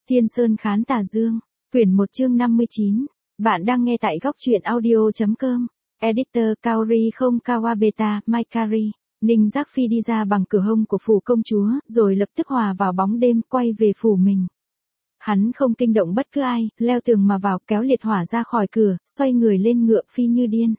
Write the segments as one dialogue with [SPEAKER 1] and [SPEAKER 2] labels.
[SPEAKER 1] Thiên Sơn Khán Tà Dương, quyển 1 chương 59. Bạn đang nghe tại góc truyện audio.com. Editor Kaori không Kawabeta, Maikari. Ninh Giác Phi đi ra bằng cửa hông của phủ công chúa, rồi lập tức hòa vào bóng đêm, quay về phủ mình. Hắn không kinh động bất cứ ai, leo tường mà vào, kéo liệt hỏa ra khỏi cửa, xoay người lên ngựa phi như điên.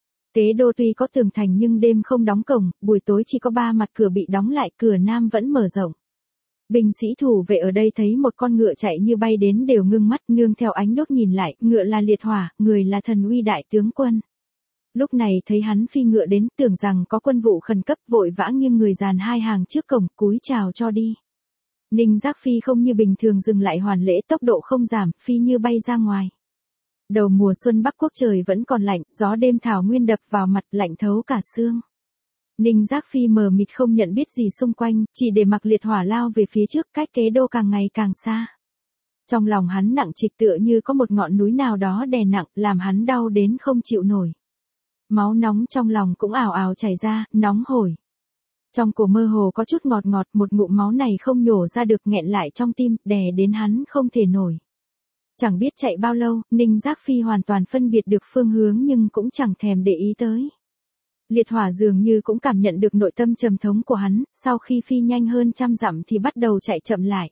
[SPEAKER 1] Tế đô tuy có tường thành nhưng đêm không đóng cổng, buổi tối chỉ có 3 mặt cửa bị đóng lại, cửa nam vẫn mở rộng. Binh sĩ thủ vệ ở đây thấy một con ngựa chạy như bay đến đều ngưng mắt, nương theo ánh đốt nhìn lại, ngựa là liệt hỏa, người là thần uy đại tướng quân. Lúc này thấy hắn phi ngựa đến, tưởng rằng có quân vụ khẩn cấp, vội vã nghiêng người dàn 2 hàng trước cổng, cúi chào cho đi. Ninh Giác Phi không như bình thường dừng lại hoàn lễ, tốc độ không giảm, phi như bay ra ngoài. Đầu mùa xuân Bắc Quốc trời vẫn còn lạnh, gió đêm thảo nguyên đập vào mặt, lạnh thấu cả xương. Ninh Giác Phi mờ mịt không nhận biết gì xung quanh, chỉ để mặc liệt hỏa lao về phía trước, cách kế đô càng ngày càng xa. Trong lòng hắn nặng trịch tựa như có một ngọn núi nào đó đè nặng, làm hắn đau đến không chịu nổi. Máu nóng trong lòng cũng ào ào chảy ra, nóng hổi. Trong cổ mơ hồ có chút ngọt ngọt, một ngụm máu này không nhổ ra được, nghẹn lại trong tim, đè đến hắn không thể nổi. Chẳng biết chạy bao lâu, Ninh Giác Phi hoàn toàn phân biệt được phương hướng nhưng cũng chẳng thèm để ý tới. Liệt hỏa dường như cũng cảm nhận được nội tâm trầm thống của hắn, sau khi phi nhanh hơn 100 dặm thì bắt đầu chạy chậm lại.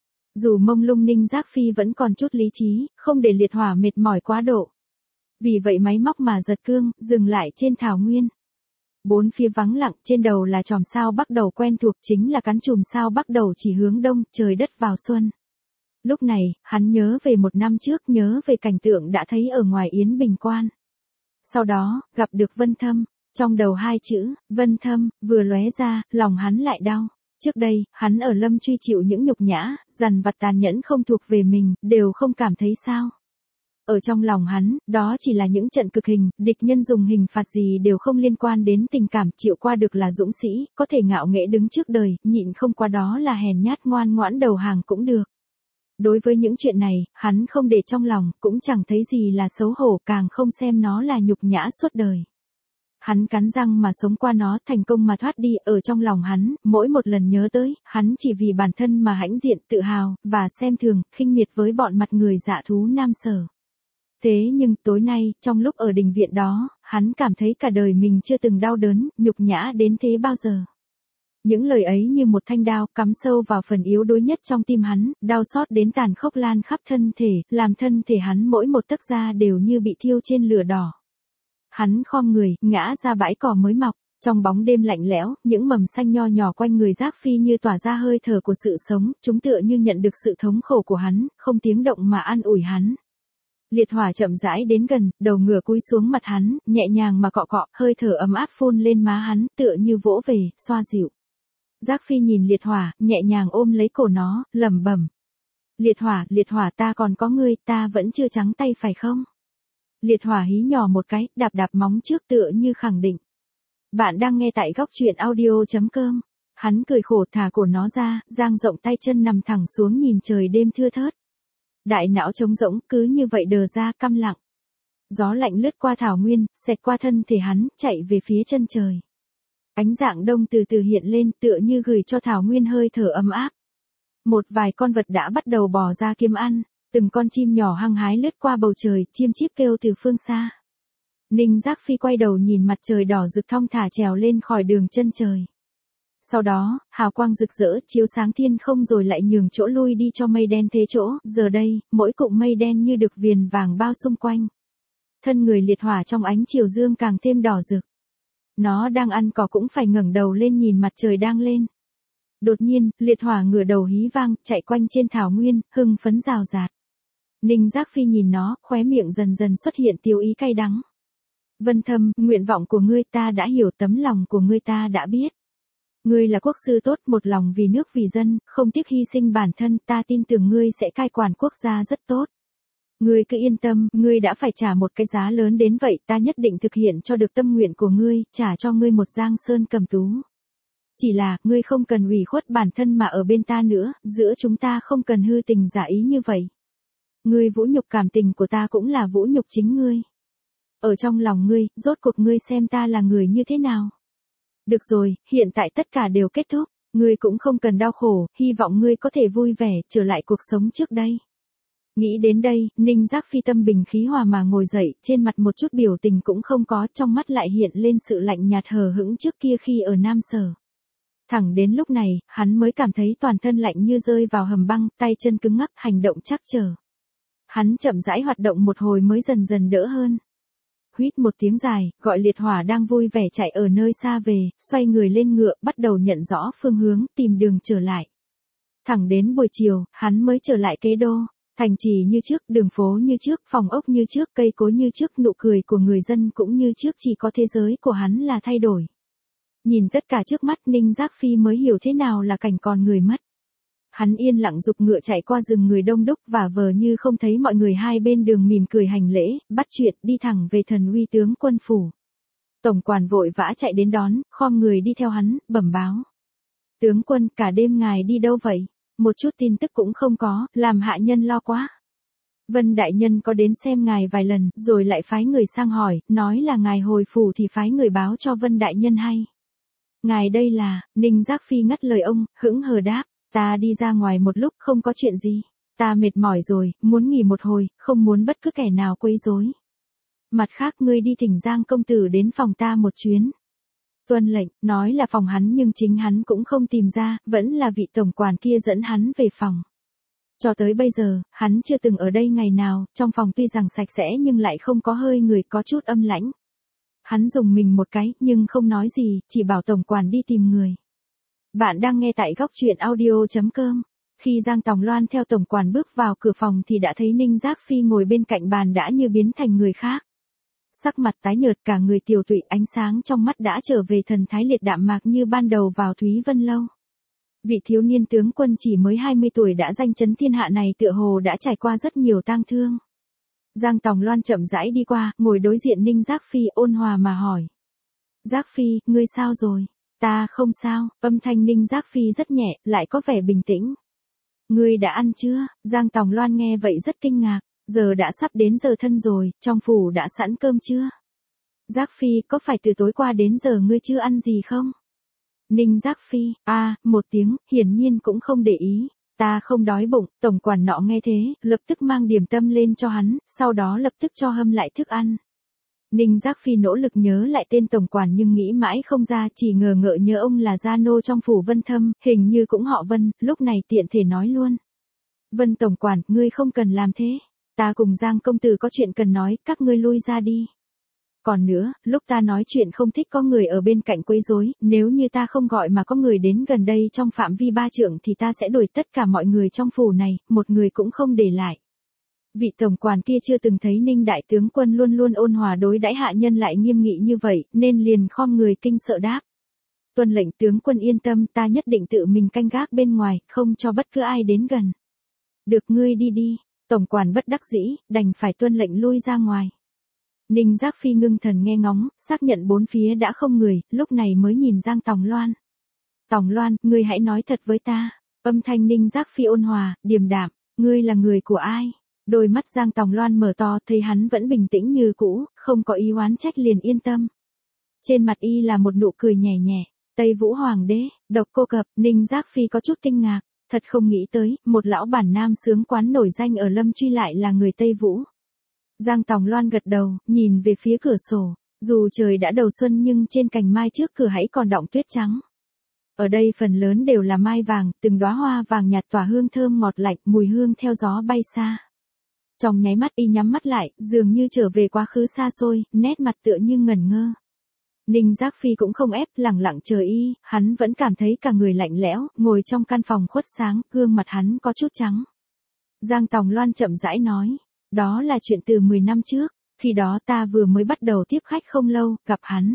[SPEAKER 1] Dù mông lung Ninh Giác Phi vẫn còn chút lý trí, không để liệt hỏa mệt mỏi quá độ. Vì vậy máy móc mà giật cương, dừng lại trên thảo nguyên. Bốn phía vắng lặng, trên đầu là chòm sao Bắc Đầu quen thuộc, chính là cắn chùm sao Bắc Đầu chỉ hướng đông, trời đất vào xuân. Lúc này, hắn nhớ về 1 năm trước, nhớ về cảnh tượng đã thấy ở ngoài Yến Bình Quan. Sau đó, gặp được Vân Thâm. Trong đầu 2 chữ, Vân Thâm, vừa lóe ra, lòng hắn lại đau. Trước đây, hắn ở Lâm Truy chịu những nhục nhã, dằn vặt tàn nhẫn không thuộc về mình, đều không cảm thấy sao. Ở trong lòng hắn, đó chỉ là những trận cực hình, địch nhân dùng hình phạt gì đều không liên quan đến tình cảm, chịu qua được là dũng sĩ, có thể ngạo nghễ đứng trước đời, nhịn không qua đó là hèn nhát ngoan ngoãn đầu hàng cũng được. Đối với những chuyện này, hắn không để trong lòng, cũng chẳng thấy gì là xấu hổ, càng không xem nó là nhục nhã suốt đời. Hắn cắn răng mà sống qua nó, thành công mà thoát đi, ở trong lòng hắn, mỗi một lần nhớ tới, hắn chỉ vì bản thân mà hãnh diện, tự hào, và xem thường, khinh miệt với bọn mặt người dạ thú Nam Sở. Thế nhưng, tối nay, trong lúc ở đình viện đó, hắn cảm thấy cả đời mình chưa từng đau đớn, nhục nhã đến thế bao giờ. Những lời ấy như một thanh đao, cắm sâu vào phần yếu đuối nhất trong tim hắn, đau xót đến tàn khốc lan khắp thân thể, làm thân thể hắn mỗi một tấc da đều như bị thiêu trên lửa đỏ. Hắn khom người, ngã ra bãi cỏ mới mọc, trong bóng đêm lạnh lẽo, những mầm xanh nho nhỏ quanh người Giác Phi như tỏa ra hơi thở của sự sống, chúng tựa như nhận được sự thống khổ của hắn, không tiếng động mà an ủi hắn. Liệt hỏa chậm rãi đến gần, đầu ngựa cúi xuống mặt hắn, nhẹ nhàng mà cọ cọ, hơi thở ấm áp phun lên má hắn, tựa như vỗ về, xoa dịu. Giác Phi nhìn liệt hỏa, nhẹ nhàng ôm lấy cổ nó, lẩm bẩm. Liệt hỏa ta còn có ngươi, ta vẫn chưa trắng tay phải không? Liệt hỏa hí nhỏ một cái, đạp đạp móng trước tựa như khẳng định. Bạn đang nghe tại góc truyện audio.com. Hắn cười khổ thả cổ nó ra, dang rộng tay chân nằm thẳng xuống nhìn trời đêm thưa thớt. Đại não trống rỗng, cứ như vậy đờ ra căm lặng. Gió lạnh lướt qua thảo nguyên, xẹt qua thân thể hắn, chạy về phía chân trời. Ánh dạng đông từ từ hiện lên, tựa như gửi cho thảo nguyên hơi thở ấm áp. Một vài con vật đã bắt đầu bò ra kiếm ăn. Từng con chim nhỏ hăng hái lướt qua bầu trời, chim chíp kêu từ phương xa. Ninh Giác Phi quay đầu nhìn mặt trời đỏ rực thong thả trèo lên khỏi đường chân trời. Sau đó, hào quang rực rỡ chiếu sáng thiên không rồi lại nhường chỗ lui đi cho mây đen thế chỗ, giờ đây, mỗi cụm mây đen như được viền vàng bao xung quanh. Thân người liệt hỏa trong ánh chiều dương càng thêm đỏ rực. Nó đang ăn cỏ cũng phải ngẩng đầu lên nhìn mặt trời đang lên. Đột nhiên, liệt hỏa ngửa đầu hí vang, chạy quanh trên thảo nguyên, hưng phấn rào rạt. Ninh Giác Phi nhìn nó, khóe miệng dần dần xuất hiện tiêu ý cay đắng. Vân Thâm, nguyện vọng của ngươi ta đã hiểu, tấm lòng của ngươi ta đã biết. Ngươi là quốc sư tốt, một lòng vì nước vì dân, không tiếc hy sinh bản thân, ta tin tưởng ngươi sẽ cai quản quốc gia rất tốt. Ngươi cứ yên tâm, ngươi đã phải trả một cái giá lớn đến vậy, ta nhất định thực hiện cho được tâm nguyện của ngươi, trả cho ngươi một Giang Sơn Cầm Tú. Chỉ là, ngươi không cần ủy khuất bản thân mà ở bên ta nữa, giữa chúng ta không cần hư tình giả ý như vậy. Ngươi vũ nhục cảm tình của ta cũng là vũ nhục chính ngươi. Ở trong lòng ngươi, rốt cuộc ngươi xem ta là người như thế nào? Được rồi, hiện tại tất cả đều kết thúc. Ngươi cũng không cần đau khổ, hy vọng ngươi có thể vui vẻ, trở lại cuộc sống trước đây. Nghĩ đến đây, Ninh Giác Phi tâm bình khí hòa mà ngồi dậy, trên mặt một chút biểu tình cũng không có, trong mắt lại hiện lên sự lạnh nhạt hờ hững trước kia khi ở Nam Sở. Thẳng đến lúc này, hắn mới cảm thấy toàn thân lạnh như rơi vào hầm băng, tay chân cứng ngắc, hành động trắc trở. Hắn chậm rãi hoạt động một hồi mới dần dần đỡ hơn. Huýt một tiếng dài, gọi liệt hỏa đang vui vẻ chạy ở nơi xa về, xoay người lên ngựa, bắt đầu nhận rõ phương hướng, tìm đường trở lại. Thẳng đến buổi chiều, hắn mới trở lại Kế Đô. Thành trì như trước, đường phố như trước, phòng ốc như trước, cây cối như trước, nụ cười của người dân cũng như trước, chỉ có thế giới của hắn là thay đổi. Nhìn tất cả trước mắt, Ninh Giác Phi mới hiểu thế nào là cảnh còn người mất. Hắn yên lặng giục ngựa chạy qua rừng người đông đúc và vờ như không thấy mọi người hai bên đường mỉm cười hành lễ, bắt chuyện đi thẳng về Thần Uy tướng quân phủ. Tổng quản vội vã chạy đến đón, khom người đi theo hắn, bẩm báo. Tướng quân, cả đêm ngài đi đâu vậy? Một chút tin tức cũng không có, làm hạ nhân lo quá. Vân đại nhân có đến xem ngài vài lần, rồi lại phái người sang hỏi, nói là ngài hồi phủ thì phái người báo cho Vân đại nhân hay. Ngài đây là, Ninh Giác Phi ngắt lời ông, hững hờ đáp, ta đi ra ngoài một lúc không có chuyện gì. Ta mệt mỏi rồi, muốn nghỉ một hồi, không muốn bất cứ kẻ nào quấy rối. Mặt khác ngươi đi thỉnh Giang công tử đến phòng ta một chuyến. Tuân lệnh, nói là phòng hắn nhưng chính hắn cũng không tìm ra, vẫn là vị tổng quản kia dẫn hắn về phòng. Cho tới bây giờ, hắn chưa từng ở đây ngày nào, trong phòng tuy rằng sạch sẽ nhưng lại không có hơi người, có chút âm lãnh. Hắn dùng mình một cái, nhưng không nói gì, chỉ bảo tổng quản đi tìm người. Bạn đang nghe tại góc truyện audio.com. Khi Giang Tòng Loan theo tổng quản bước vào cửa phòng thì đã thấy Ninh Giác Phi ngồi bên cạnh bàn đã như biến thành người khác. Sắc mặt tái nhợt, cả người tiều tụy, ánh sáng trong mắt đã trở về thần thái liệt đạm mạc như ban đầu vào Thúy Vân Lâu. Vị thiếu niên tướng quân chỉ mới 20 tuổi đã danh chấn thiên hạ này tựa hồ đã trải qua rất nhiều tang thương. Giang Tòng Loan chậm rãi đi qua, ngồi đối diện Ninh Giác Phi, ôn hòa mà hỏi. Giác Phi, ngươi sao rồi? Ta không sao, âm thanh Ninh Giác Phi rất nhẹ, lại có vẻ bình tĩnh. Ngươi đã ăn chưa? Giang Tòng Loan nghe vậy rất kinh ngạc, giờ đã sắp đến giờ thân rồi, trong phủ đã sẵn cơm chưa? Giác Phi, có phải từ tối qua đến giờ ngươi chưa ăn gì không? Ninh Giác Phi, một tiếng, hiển nhiên cũng không để ý. Ta không đói bụng, tổng quản nọ nghe thế, lập tức mang điểm tâm lên cho hắn, sau đó lập tức cho hâm lại thức ăn. Ninh Giác Phi nỗ lực nhớ lại tên tổng quản nhưng nghĩ mãi không ra, chỉ ngờ ngợ nhớ ông là gia nô trong phủ Vân Thâm, hình như cũng họ Vân, lúc này tiện thể nói luôn. Vân tổng quản, ngươi không cần làm thế. Ta cùng Giang công tử có chuyện cần nói, các ngươi lui ra đi. Còn nữa, lúc ta nói chuyện không thích có người ở bên cạnh quấy rối, nếu như ta không gọi mà có người đến gần đây trong phạm vi 3 trượng thì ta sẽ đuổi tất cả mọi người trong phủ này, một người cũng không để lại. Vị tổng quản kia chưa từng thấy Ninh đại tướng quân luôn luôn ôn hòa đối đãi hạ nhân lại nghiêm nghị như vậy, nên liền khom người kinh sợ đáp. Tuân lệnh tướng quân yên tâm, ta nhất định tự mình canh gác bên ngoài, không cho bất cứ ai đến gần. Được, ngươi đi đi. Tổng quản bất đắc dĩ, đành phải tuân lệnh lui ra ngoài. Ninh Giác Phi ngưng thần nghe ngóng, xác nhận bốn phía đã không người, lúc này mới nhìn Giang Tòng Loan. Tòng Loan, ngươi hãy nói thật với ta. Âm thanh Ninh Giác Phi ôn hòa, điềm đạm, ngươi là người của ai? Đôi mắt Giang Tòng Loan mở to, thấy hắn vẫn bình tĩnh như cũ, không có ý oán trách liền yên tâm. Trên mặt y là một nụ cười nhẹ nhẹ. Tây Vũ Hoàng đế, Độc Cô Cập. Ninh Giác Phi có chút kinh ngạc, thật không nghĩ tới, một lão bản nam sướng quán nổi danh ở Lâm Truy lại là người Tây Vũ. Giang Tòng Loan gật đầu, nhìn về phía cửa sổ, dù trời đã đầu xuân nhưng trên cành mai trước cửa hãy còn đọng tuyết trắng. Ở đây phần lớn đều là mai vàng, từng đóa hoa vàng nhạt tỏa hương thơm ngọt lạnh, mùi hương theo gió bay xa. Trong nháy mắt y nhắm mắt lại, dường như trở về quá khứ xa xôi, nét mặt tựa như ngẩn ngơ. Ninh Giác Phi cũng không ép, lẳng lặng chờ y, hắn vẫn cảm thấy cả người lạnh lẽo, ngồi trong căn phòng khuất sáng, gương mặt hắn có chút trắng. Giang Tòng Loan chậm rãi nói, đó là chuyện từ 10 năm trước, khi đó ta vừa mới bắt đầu tiếp khách không lâu, gặp hắn.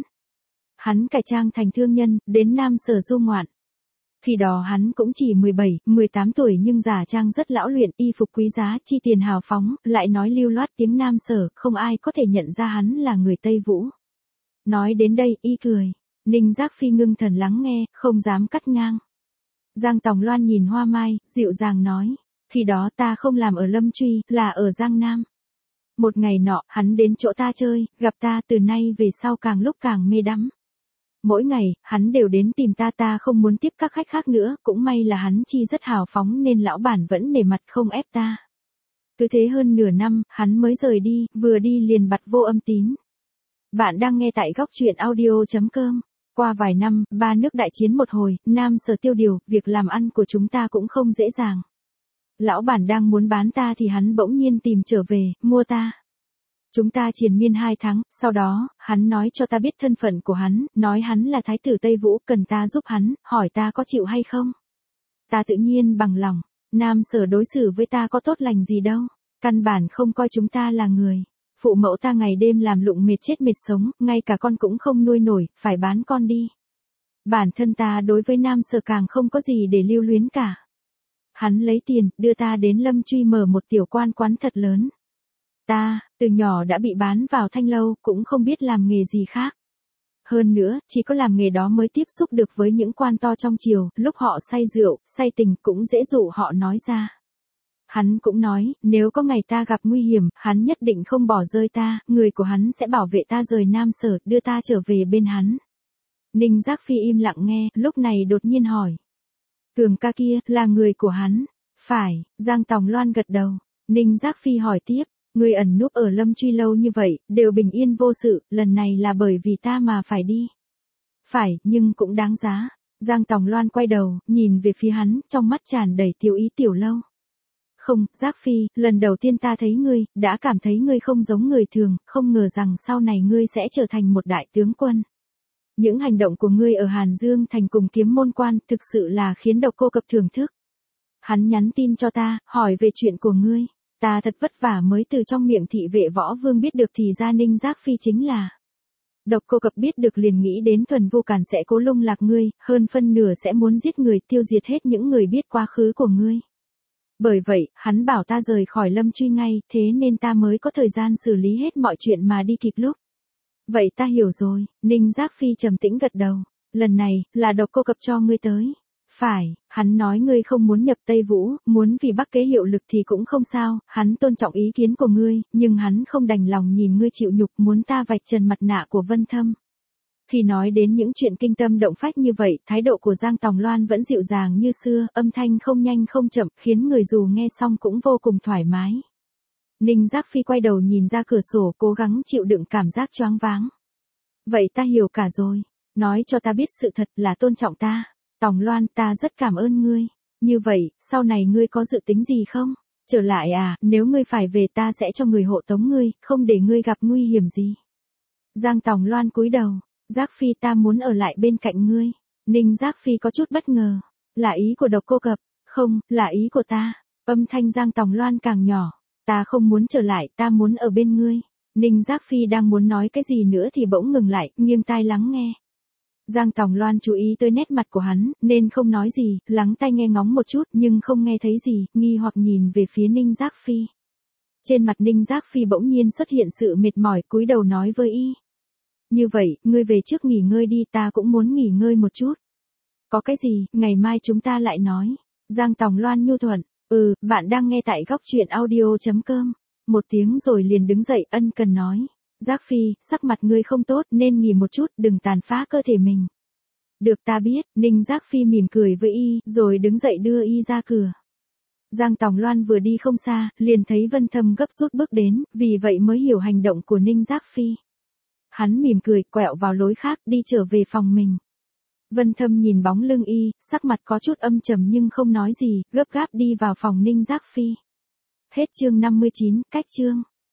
[SPEAKER 1] Hắn cải trang thành thương nhân, đến Nam Sở du ngoạn. Khi đó hắn cũng chỉ 17, 18 tuổi nhưng giả trang rất lão luyện, y phục quý giá, chi tiền hào phóng, lại nói lưu loát tiếng Nam Sở, không ai có thể nhận ra hắn là người Tây Vũ. Nói đến đây, y cười. Ninh Giác Phi ngưng thần lắng nghe, không dám cắt ngang. Giang Tòng Loan nhìn Hoa Mai, dịu dàng nói. Khi đó ta không làm ở Lâm Truy, là ở Giang Nam. Một ngày nọ, hắn đến chỗ ta chơi, gặp ta, từ nay về sau càng lúc càng mê đắm. Mỗi ngày, hắn đều đến tìm ta không muốn tiếp các khách khác nữa, cũng may là hắn chi rất hào phóng nên lão bản vẫn nể mặt không ép ta. Cứ thế hơn nửa năm, hắn mới rời đi, vừa đi liền bật vô âm tín. Bạn đang nghe tại góc truyện audio.com. Qua vài năm, ba nước đại chiến một hồi, Nam Sở tiêu điều, việc làm ăn của chúng ta cũng không dễ dàng. Lão bản đang muốn bán ta thì hắn bỗng nhiên tìm trở về, mua ta. Chúng ta triền miên 2 tháng, sau đó, hắn nói cho ta biết thân phận của hắn, nói hắn là thái tử Tây Vũ, cần ta giúp hắn, hỏi ta có chịu hay không. Ta tự nhiên bằng lòng, Nam Sở đối xử với ta có tốt lành gì đâu, căn bản không coi chúng ta là người. Phụ mẫu ta ngày đêm làm lụng mệt chết mệt sống, ngay cả con cũng không nuôi nổi, phải bán con đi. Bản thân ta đối với Nam Sở càng không có gì để lưu luyến cả. Hắn lấy tiền, đưa ta đến Lâm Truy mở một tiểu quan quán thật lớn. Ta, từ nhỏ đã bị bán vào thanh lâu, cũng không biết làm nghề gì khác. Hơn nữa, chỉ có làm nghề đó mới tiếp xúc được với những quan to trong triều, lúc họ say rượu, say tình cũng dễ dụ họ nói ra. Hắn cũng nói, nếu có ngày ta gặp nguy hiểm, hắn nhất định không bỏ rơi ta, người của hắn sẽ bảo vệ ta rời Nam Sở, đưa ta trở về bên hắn. Ninh Giác Phi im lặng nghe, lúc này đột nhiên hỏi. Cường ca kia, là người của hắn. Phải, Giang Tòng Loan gật đầu. Ninh Giác Phi hỏi tiếp, người ẩn núp ở Lâm Truy lâu như vậy, đều bình yên vô sự, lần này là bởi vì ta mà phải đi. Phải, nhưng cũng đáng giá. Giang Tòng Loan quay đầu, nhìn về phía hắn, trong mắt tràn đầy tiểu ý tiểu lâu. Không, Giác Phi, lần đầu tiên ta thấy ngươi, đã cảm thấy ngươi không giống người thường, không ngờ rằng sau này ngươi sẽ trở thành một đại tướng quân. Những hành động của ngươi ở Hàn Dương thành cùng Kiếm Môn Quan thực sự là khiến Độc Cô Cập thưởng thức. Hắn nhắn tin cho ta, hỏi về chuyện của ngươi. Ta thật vất vả mới từ trong miệng thị vệ Võ Vương biết được thì ra Ninh Giác Phi chính là. Độc Cô Cập biết được liền nghĩ đến Thuần Vu Cản sẽ cố lung lạc ngươi, hơn phân nửa sẽ muốn giết người, tiêu diệt hết những người biết quá khứ của ngươi. Bởi vậy, hắn bảo ta rời khỏi Lâm Truy ngay, thế nên ta mới có thời gian xử lý hết mọi chuyện mà đi kịp lúc. Vậy ta hiểu rồi, Ninh Giác Phi trầm tĩnh gật đầu. Lần này, là Độc Cô Cập cho ngươi tới. Phải, hắn nói ngươi không muốn nhập Tây Vũ, muốn vì Bắc Kế hiệu lực thì cũng không sao, hắn tôn trọng ý kiến của ngươi, nhưng hắn không đành lòng nhìn ngươi chịu nhục, muốn ta vạch trần mặt nạ của Vân Thâm. Khi nói đến những chuyện kinh tâm động phách như vậy, thái độ của Giang Tòng Loan vẫn dịu dàng như xưa, âm thanh không nhanh không chậm, khiến người dù nghe xong cũng vô cùng thoải mái. Ninh Giác Phi quay đầu nhìn ra cửa sổ, cố gắng chịu đựng cảm giác choáng váng. Vậy ta hiểu cả rồi, nói cho ta biết sự thật là tôn trọng ta. Tòng Loan, ta rất cảm ơn ngươi. Như vậy, sau này ngươi có dự tính gì không? Trở lại à, nếu ngươi phải về ta sẽ cho người hộ tống ngươi, không để ngươi gặp nguy hiểm gì. Giang Tòng Loan cúi đầu, Giác Phi ta muốn ở lại bên cạnh ngươi. Ninh Giác Phi có chút bất ngờ. Là ý của Độc Cô Cập, không, là ý của ta. Âm thanh Giang Tòng Loan càng nhỏ. Ta không muốn trở lại, ta muốn ở bên ngươi. Ninh Giác Phi đang muốn nói cái gì nữa thì bỗng ngừng lại, nghiêng tai lắng nghe. Giang Tòng Loan chú ý tới nét mặt của hắn, nên không nói gì, lắng tai nghe ngóng một chút nhưng không nghe thấy gì, nghi hoặc nhìn về phía Ninh Giác Phi. Trên mặt Ninh Giác Phi bỗng nhiên xuất hiện sự mệt mỏi, cúi đầu nói với y. Như vậy, ngươi về trước nghỉ ngơi đi, ta cũng muốn nghỉ ngơi một chút. Có cái gì, ngày mai chúng ta lại nói. Giang Tòng Loan nhu thuận, bạn đang nghe tại góc truyện audio.com. Một tiếng rồi liền đứng dậy, ân cần nói. Giác Phi, sắc mặt ngươi không tốt nên nghỉ một chút, đừng tàn phá cơ thể mình. Được ta biết, Ninh Giác Phi mỉm cười với y, rồi đứng dậy đưa y ra cửa. Giang Tòng Loan vừa đi không xa, liền thấy Vân Thâm gấp rút bước đến, vì vậy mới hiểu hành động của Ninh Giác Phi. Hắn mỉm cười, quẹo vào lối khác, đi trở về phòng mình. Vân Thâm nhìn bóng lưng y, sắc mặt có chút âm trầm nhưng không nói gì, gấp gáp đi vào phòng Ninh Giác Phi. Hết chương 59, cách chương.